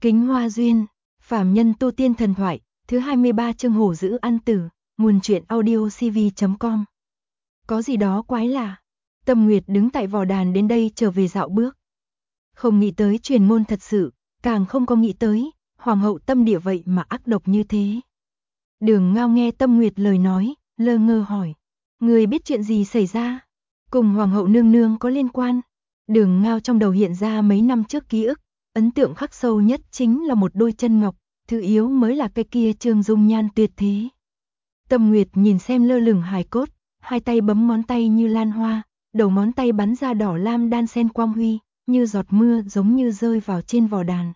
Kính Hoa Duyên, phàm nhân tu tiên thần thoại, thứ 23 chương hổ dữ ăn tử, nguồn truyện audio cv.com. Có gì đó quái lạ. Tâm Nguyệt đứng tại vò đàn đến đây trở về dạo bước. Không nghĩ tới truyền ngôn thật sự, càng không có nghĩ tới, hoàng hậu Tâm Địa vậy mà ác độc như thế. Đường Ngao nghe Tâm Nguyệt lời nói, lơ ngơ hỏi, người biết chuyện gì xảy ra? Cùng hoàng hậu nương nương có liên quan? Đường Ngao trong đầu hiện ra mấy năm trước ký ức, ấn tượng khắc sâu nhất chính là một đôi chân ngọc, thứ yếu mới là cái kia trương dung nhan tuyệt thế. Tâm Nguyệt nhìn xem lơ lửng hài cốt, hai tay bấm ngón tay như lan hoa, đầu ngón tay bắn ra đỏ lam đan sen quang huy, như giọt mưa giống như rơi vào trên vò đàn.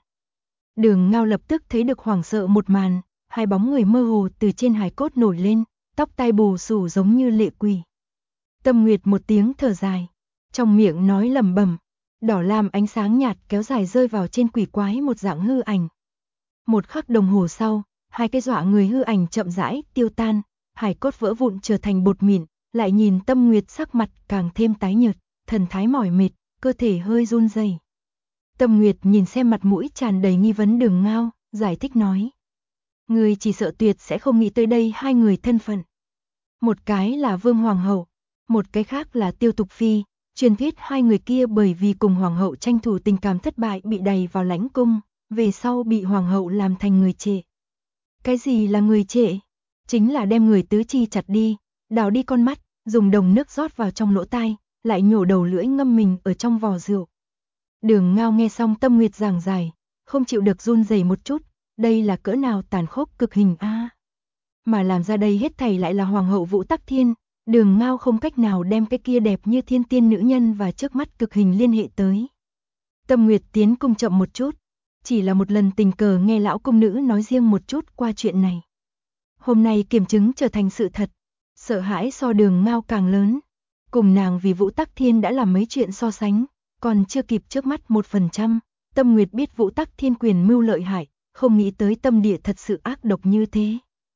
Đường Ngao lập tức thấy được hoảng sợ một màn, hai bóng người mơ hồ từ trên hài cốt nổi lên, tóc tai bù xù giống như lệ quỷ. Tâm Nguyệt một tiếng thở dài, trong miệng nói lẩm bẩm, đỏ lam ánh sáng nhạt kéo dài rơi vào trên quỷ quái một dạng hư ảnh. Một khắc đồng hồ sau, hai cái dọa người hư ảnh chậm rãi tiêu tan, hài cốt vỡ vụn trở thành bột mịn, lại nhìn Tâm Nguyệt sắc mặt càng thêm tái nhợt, thần thái mỏi mệt, cơ thể hơi run rẩy. Tâm Nguyệt nhìn xem mặt mũi tràn đầy nghi vấn Đường Ngao, giải thích nói: "Người chỉ sợ tuyệt sẽ không nghĩ tới đây hai người thân phận. Một cái là Vương Hoàng hậu, một cái khác là Tiêu Tục Phi. Truyền thuyết hai người kia bởi vì cùng hoàng hậu tranh thủ tình cảm thất bại bị đày vào lãnh cung, về sau bị hoàng hậu làm thành người trệ." Cái gì là người trệ? Chính là đem người tứ chi chặt đi, đào đi con mắt, dùng đồng nước rót vào trong lỗ tai, lại nhổ đầu lưỡi ngâm mình ở trong vò rượu. Đường Ngao nghe xong Tâm Nguyệt giảng giải, không chịu được run rẩy một chút, đây là cỡ nào tàn khốc cực hình a. Mà làm ra đây hết thảy lại là hoàng hậu Vũ Tắc Thiên. Đường Ngao không cách nào đem cái kia đẹp như thiên tiên nữ nhân và trước mắt cực hình liên hệ tới. Tâm Nguyệt tiến cung chậm một chút, chỉ là một lần tình cờ nghe lão cung nữ nói riêng một chút qua chuyện này. Hôm nay kiểm chứng trở thành sự thật, sợ hãi so Đường Ngao càng lớn. Cùng nàng vì Vũ Tắc Thiên đã làm mấy chuyện so sánh, còn chưa kịp trước mắt 1%. Tâm Nguyệt biết Vũ Tắc Thiên quyền mưu lợi hại, không nghĩ tới Tâm Địa thật sự ác độc như thế.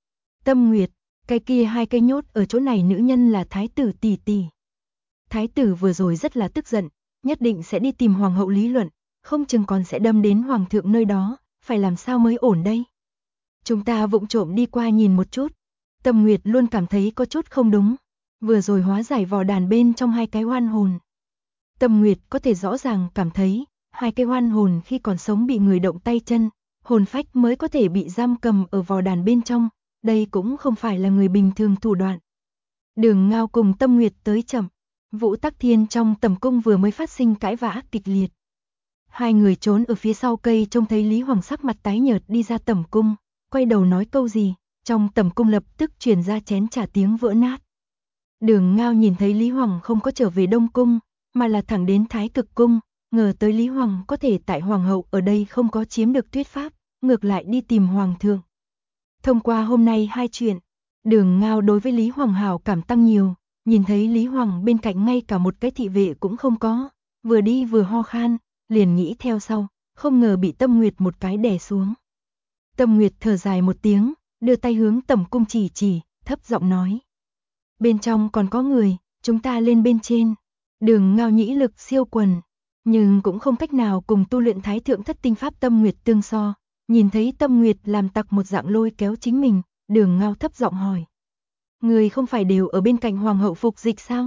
Tâm Nguyệt, cái kia hai cây nhốt ở chỗ này nữ nhân là thái tử tỷ tỷ. Thái tử vừa rồi rất là tức giận, nhất định sẽ đi tìm hoàng hậu lý luận, không chừng còn sẽ đâm đến hoàng thượng nơi đó, phải làm sao mới ổn đây? Chúng ta vụng trộm đi qua nhìn một chút. Tâm Nguyệt luôn cảm thấy có chút không đúng, vừa rồi hóa giải vò đàn bên trong hai cái oan hồn. Tâm Nguyệt có thể rõ ràng cảm thấy, hai cái oan hồn khi còn sống bị người động tay chân, hồn phách mới có thể bị giam cầm ở vò đàn bên trong. Đây cũng không phải là người bình thường thủ đoạn. Đường Ngao cùng Tâm Nguyệt tới chậm, Vũ Tắc Thiên trong tầm cung vừa mới phát sinh cãi vã kịch liệt. Hai người trốn ở phía sau cây trông thấy Lý Hoàng sắc mặt tái nhợt đi ra tầm cung, quay đầu nói câu gì, trong tầm cung lập tức truyền ra chén trà tiếng vỡ nát. Đường Ngao nhìn thấy Lý Hoàng không có trở về Đông Cung, mà là thẳng đến Thái Cực Cung, ngờ tới Lý Hoàng có thể tại hoàng hậu ở đây không có chiếm được thuyết pháp, ngược lại đi tìm hoàng thượng. Thông qua hôm nay hai chuyện, Đường Ngao đối với Lý Hoàng hảo cảm tăng nhiều, nhìn thấy Lý Hoàng bên cạnh ngay cả một cái thị vệ cũng không có, vừa đi vừa ho khan, liền nghĩ theo sau, không ngờ bị Tâm Nguyệt một cái đè xuống. Tâm Nguyệt thở dài một tiếng, đưa tay hướng tẩm cung chỉ, thấp giọng nói: "Bên trong còn có người, chúng ta lên bên trên." Đường Ngao nhĩ lực siêu quần, nhưng cũng không cách nào cùng tu luyện Thái Thượng Thất Tinh Pháp Tâm Nguyệt tương so. Nhìn thấy Tâm Nguyệt làm tặc một dạng lôi kéo chính mình, Đường Ngao thấp giọng hỏi: "Người không phải đều ở bên cạnh hoàng hậu phục dịch sao?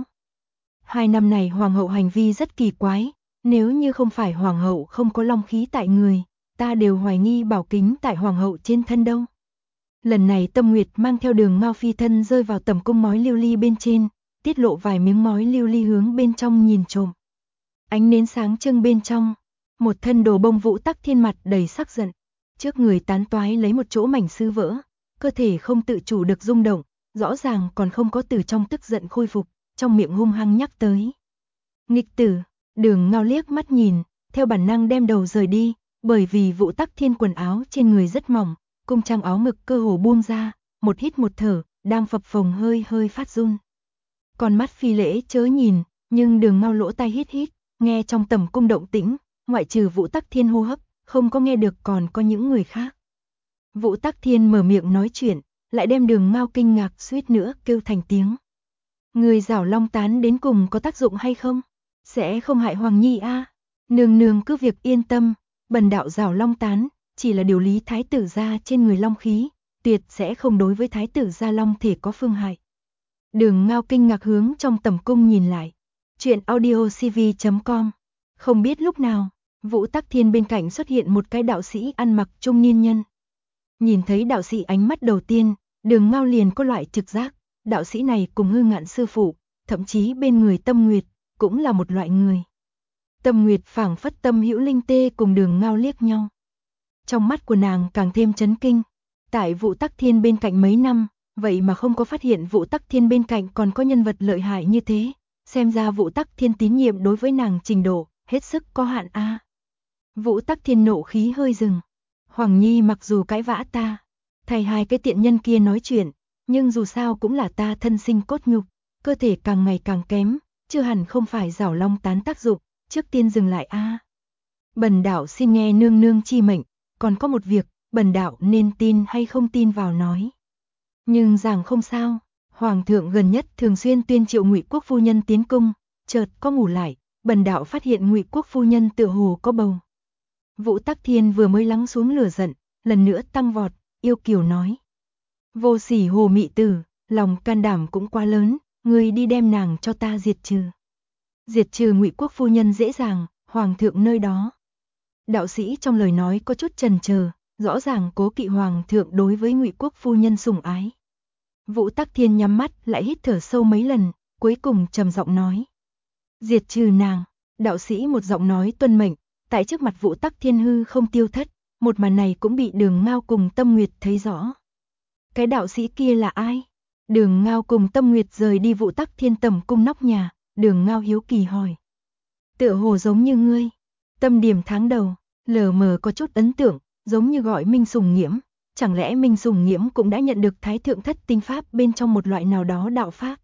2 năm này hoàng hậu hành vi rất kỳ quái, nếu như không phải hoàng hậu không có long khí tại người, ta đều hoài nghi bảo kính tại hoàng hậu trên thân đâu." Lần này Tâm Nguyệt mang theo Đường Ngao phi thân rơi vào tầm cung ngói lưu ly bên trên, tiết lộ vài miếng ngói lưu ly hướng bên trong nhìn trộm. Ánh nến sáng trưng bên trong, một thân đồ bông Vũ Tắc Thiên mặt đầy sắc giận. Trước người tán toái lấy một chỗ mảnh sứ vỡ, cơ thể không tự chủ được rung động, rõ ràng còn không có từ trong tức giận khôi phục, trong miệng hung hăng nhắc tới: "Nghịch tử!" Đường Ngao liếc mắt nhìn, theo bản năng đem đầu rời đi, bởi vì Vũ Tắc Thiên quần áo trên người rất mỏng, cung trang áo ngực cơ hồ buông ra, một hít một thở, đang phập phồng hơi phát run. Con mắt phi lễ chớ nhìn, nhưng Đường Ngao lỗ tai hít, nghe trong tầm cung động tĩnh, ngoại trừ Vũ Tắc Thiên hô hấp, không có nghe được còn có những người khác. Vũ Tắc Thiên mở miệng nói chuyện, lại đem Đường Ngao kinh ngạc suýt nữa kêu thành tiếng: "Người giảo long tán đến cùng có tác dụng hay không? Sẽ không hại Hoàng Nhi a?" "Nương nương cứ việc yên tâm, bần đạo giảo long tán, chỉ là điều lý thái tử gia trên người long khí, tuyệt sẽ không đối với thái tử gia long thể có phương hại. Đường Ngao kinh ngạc hướng trong tầm cung nhìn lại. Chuyện audio cv.com. Không biết lúc nào, Vũ Tắc Thiên bên cạnh xuất hiện một cái đạo sĩ ăn mặc trung niên nhân. Nhìn thấy đạo sĩ ánh mắt đầu tiên, Đường Ngao liền có loại trực giác, đạo sĩ này cùng Hư Ngạn sư phụ, thậm chí bên người Tâm Nguyệt, cũng là một loại người. Tâm Nguyệt phảng phất Tâm Hữu Linh Tê cùng Đường Ngao liếc nhau. Trong mắt của nàng càng thêm chấn kinh, tại Vũ Tắc Thiên bên cạnh mấy năm, vậy mà không có phát hiện Vũ Tắc Thiên bên cạnh còn có nhân vật lợi hại như thế, xem ra Vũ Tắc Thiên tín nhiệm đối với nàng trình độ, hết sức có hạn a. Vũ Tắc Thiên nộ khí hơi dừng. Hoàng Nhi mặc dù cãi vã ta, thay hai cái tiện nhân kia nói chuyện, nhưng dù sao cũng là ta thân sinh cốt nhục, cơ thể càng ngày càng kém, chưa hẳn không phải giảo long tán tác dụng, trước tiên dừng lại a. Bần đạo xin nghe nương nương chi mệnh, còn có một việc, bần đạo nên tin hay không tin vào nói. Nhưng rằng không sao, hoàng thượng gần nhất thường xuyên tuyên triệu Ngụy Quốc phu nhân tiến cung, chợt có ngủ lại, bần đạo phát hiện Ngụy Quốc phu nhân tựa hồ có bầu. Vũ Tắc Thiên vừa mới lắng xuống lửa giận, lần nữa tăng vọt, yêu kiều nói: "Vô sỉ hồ mị tử, lòng can đảm cũng quá lớn, ngươi đi đem nàng cho ta diệt trừ." Diệt trừ Ngụy Quốc phu nhân dễ dàng, hoàng thượng nơi đó. Đạo sĩ trong lời nói có chút chần chờ, rõ ràng cố kỵ hoàng thượng đối với Ngụy Quốc phu nhân sủng ái. Vũ Tắc Thiên nhắm mắt lại hít thở sâu mấy lần, cuối cùng trầm giọng nói: "Diệt trừ nàng." Đạo sĩ một giọng nói tuân mệnh, tại trước mặt Vũ Tắc Thiên hư không tiêu thất, một màn này cũng bị Đường Ngao cùng Tâm Nguyệt thấy rõ. Cái đạo sĩ kia là ai? Đường Ngao cùng Tâm Nguyệt rời đi Vũ Tắc Thiên tầm cung nóc nhà, Đường Ngao hiếu kỳ hỏi: "Tựa hồ giống như ngươi." Tâm Điểm tháng đầu, lờ mờ có chút ấn tượng, giống như gọi Minh Sùng Nghiễm, chẳng lẽ Minh Sùng Nghiễm cũng đã nhận được Thái Thượng Thất Tinh Pháp bên trong một loại nào đó đạo pháp?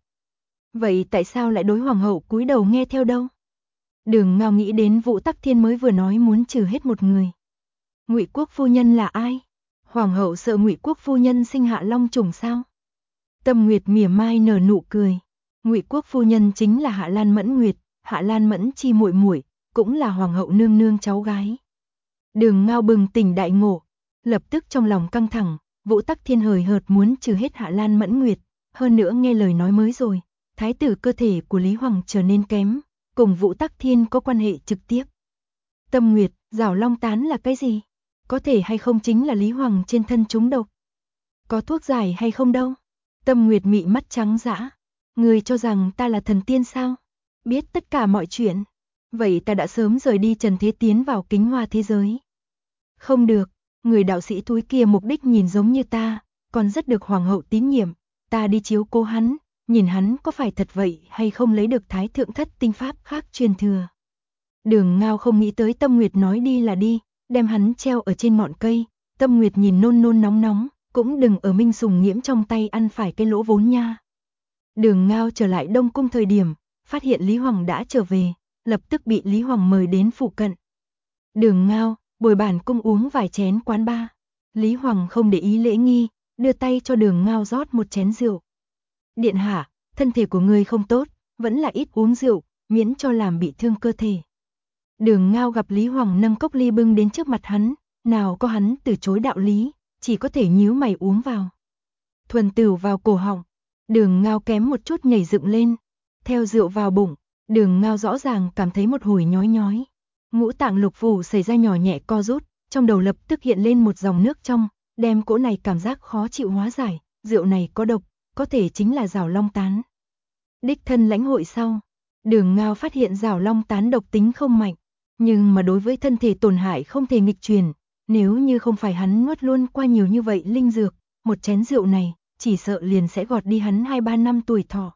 Vậy tại sao lại đối hoàng hậu cúi đầu nghe theo đâu? Đường Ngao nghĩ đến Vũ Tắc Thiên mới vừa nói muốn trừ hết một người. Ngụy Quốc phu nhân là ai? Hoàng hậu sợ Ngụy Quốc phu nhân sinh hạ long trùng sao? Tâm Nguyệt mỉa mai nở nụ cười. Ngụy Quốc phu nhân chính là Hạ Lan Mẫn Nguyệt, Hạ Lan Mẫn chi muội muội, cũng là hoàng hậu nương nương cháu gái. Đường Ngao bừng tỉnh đại ngộ, lập tức trong lòng căng thẳng, Vũ Tắc Thiên hời hợt muốn trừ hết Hạ Lan Mẫn Nguyệt, hơn nữa nghe lời nói mới rồi, thái tử cơ thể của Lý Hoàng trở nên kém, cùng Vũ Tắc Thiên có quan hệ trực tiếp. Tâm Nguyệt, giảo long tán là cái gì? Có thể hay không chính là Lý Hoàng trên thân trúng độc? Có thuốc giải hay không đâu? Tâm Nguyệt mị mắt trắng dã. Người cho rằng ta là thần tiên sao? Biết tất cả mọi chuyện. Vậy ta đã sớm rời đi trần thế tiến vào kính hoa thế giới. Không được, người đạo sĩ túi kia mục đích nhìn giống như ta, còn rất được hoàng hậu tín nhiệm, ta đi chiếu cố hắn, nhìn hắn có phải thật vậy hay không lấy được Thái Thượng Thất Tinh Pháp khác truyền thừa. Đường Ngao không nghĩ tới Tâm Nguyệt nói đi là đi, đem hắn treo ở trên ngọn cây, Tâm Nguyệt nhìn nôn nôn nóng nóng, cũng đừng ở Minh Sùng Nghiễm trong tay ăn phải cái lỗ vốn nha. Đường Ngao trở lại Đông Cung thời điểm, phát hiện Lý Hoàng đã trở về, lập tức bị Lý Hoàng mời đến phụ cận. Đường Ngao, bồi bản cung uống vài chén quán ba. Lý Hoàng không để ý lễ nghi, đưa tay cho Đường Ngao rót một chén rượu. Điện hạ, thân thể của ngươi không tốt, vẫn là ít uống rượu, miễn cho làm bị thương cơ thể. Đường Ngao gặp Lý Hoàng nâng cốc ly bưng đến trước mặt hắn, nào có hắn từ chối đạo lý, chỉ có thể nhíu mày uống vào. Thuần tửu vào cổ họng, Đường Ngao kém một chút nhảy dựng lên, theo rượu vào bụng, Đường Ngao rõ ràng cảm thấy một hồi nhói nhói. Ngũ tạng lục phủ xảy ra nhỏ nhẹ co rút, trong đầu lập tức hiện lên một dòng nước trong, đem cỗ này cảm giác khó chịu hóa giải, rượu này có độc, có thể chính là giảo long tán. Đích thân lãnh hội sau, Đường Ngao phát hiện giảo long tán độc tính không mạnh, nhưng mà đối với thân thể tổn hại không thể nghịch truyền, nếu như không phải hắn nuốt luôn qua nhiều như vậy linh dược, một chén rượu này, chỉ sợ liền sẽ gọt đi hắn 2-3 năm tuổi thọ.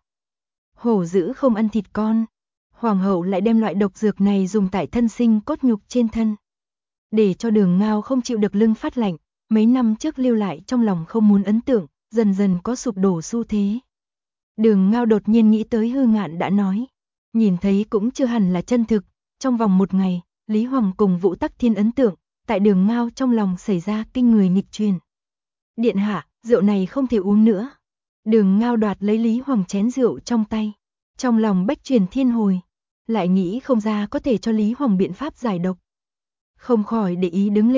Hổ dữ không ăn thịt con, hoàng hậu lại đem loại độc dược này dùng tại thân sinh cốt nhục trên thân. Để cho Đường Ngao không chịu được lưng phát lạnh, mấy năm trước lưu lại trong lòng không muốn ấn tượng, dần dần có sụp đổ xu thế. Đường Ngao đột nhiên nghĩ tới Hư Ngạn đã nói, nhìn thấy cũng chưa hẳn là chân thực, trong vòng một ngày, Lý Hoàng cùng Vũ Tắc Thiên ấn tượng, tại Đường Ngao trong lòng xảy ra kinh người nghịch truyền. Điện hạ, rượu này không thể uống nữa. Đường Ngao đoạt lấy Lý Hoàng chén rượu trong tay, trong lòng bách truyền thiên hồi, lại nghĩ không ra có thể cho Lý Hoàng biện pháp giải độc. Không khỏi để ý đứng lên,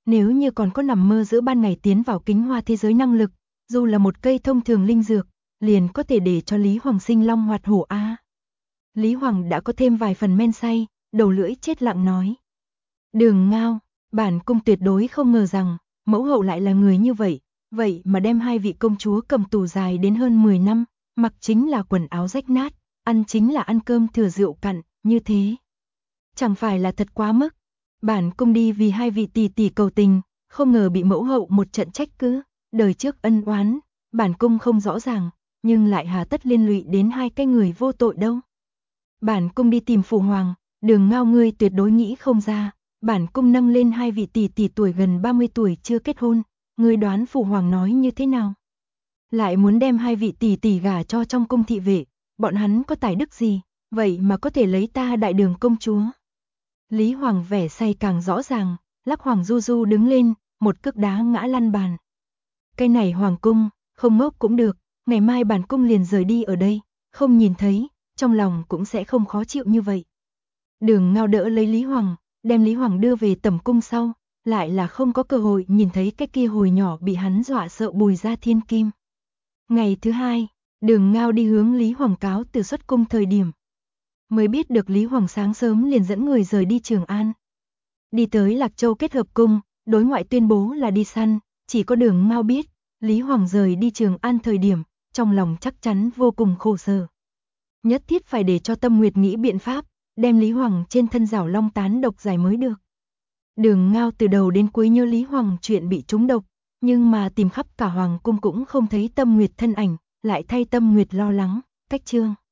Nếu như còn có nằm mơ giữa ban ngày tiến vào kính hoa thế giới năng lực, dù là một cây thông thường linh dược, liền có thể để cho Lý Hoàng sinh long hoạt hổ a. Lý Hoàng đã có thêm vài phần men say, đầu lưỡi chết lặng nói. Đường Ngao, bản cung tuyệt đối không ngờ rằng, mẫu hậu lại là người như vậy, vậy mà đem hai vị công chúa cầm tù dài đến hơn 10 năm, mặc chính là quần áo rách nát, ăn chính là ăn cơm thừa rượu cặn, như thế. Chẳng phải là thật quá mức, bản cung đi vì hai vị tỷ tỷ cầu tình, không ngờ bị mẫu hậu một trận trách cứ, đời trước ân oán, bản cung không rõ ràng, nhưng lại hà tất liên lụy đến hai cái người vô tội đâu. Bản cung đi tìm phụ hoàng, Đường Ngao ngươi tuyệt đối nghĩ không ra, bản cung nâng lên hai vị tỷ tỷ tuổi gần 30 tuổi chưa kết hôn, ngươi đoán phụ hoàng nói như thế nào? Lại muốn đem hai vị tỷ tỷ gả cho trong cung thị vệ, bọn hắn có tài đức gì, vậy mà có thể lấy ta Đại Đường công chúa. Lý Hoàng vẻ say càng rõ ràng, lắc Hoàng Du Du đứng lên, một cước đá ngã lăn bàn. Cái này hoàng cung, không ngốc cũng được, ngày mai bản cung liền rời đi ở đây, không nhìn thấy, trong lòng cũng sẽ không khó chịu như vậy. Đường Ngao đỡ lấy Lý Hoàng, đem Lý Hoàng đưa về tẩm cung sau, lại là không có cơ hội nhìn thấy cái kia hồi nhỏ bị hắn dọa sợ Bùi Gia Thiên Kim. Ngày thứ hai, Đường Ngao đi hướng Lý Hoàng cáo từ xuất cung thời điểm. Mới biết được Lý Hoàng sáng sớm liền dẫn người rời đi Trường An. Đi tới Lạc Châu kết hợp cung, đối ngoại tuyên bố là đi săn, chỉ có Đường Ngao biết, Lý Hoàng rời đi Trường An thời điểm, trong lòng chắc chắn vô cùng khổ sở. Nhất thiết phải để cho Tâm Nguyệt nghĩ biện pháp, đem Lý Hoàng trên thân rảo long tán độc giải mới được. Đường Ngao từ đầu đến cuối nhớ Lý Hoàng chuyện bị trúng độc, nhưng mà tìm khắp cả hoàng cung cũng không thấy Tâm Nguyệt thân ảnh, lại thay Tâm Nguyệt lo lắng, cách chương.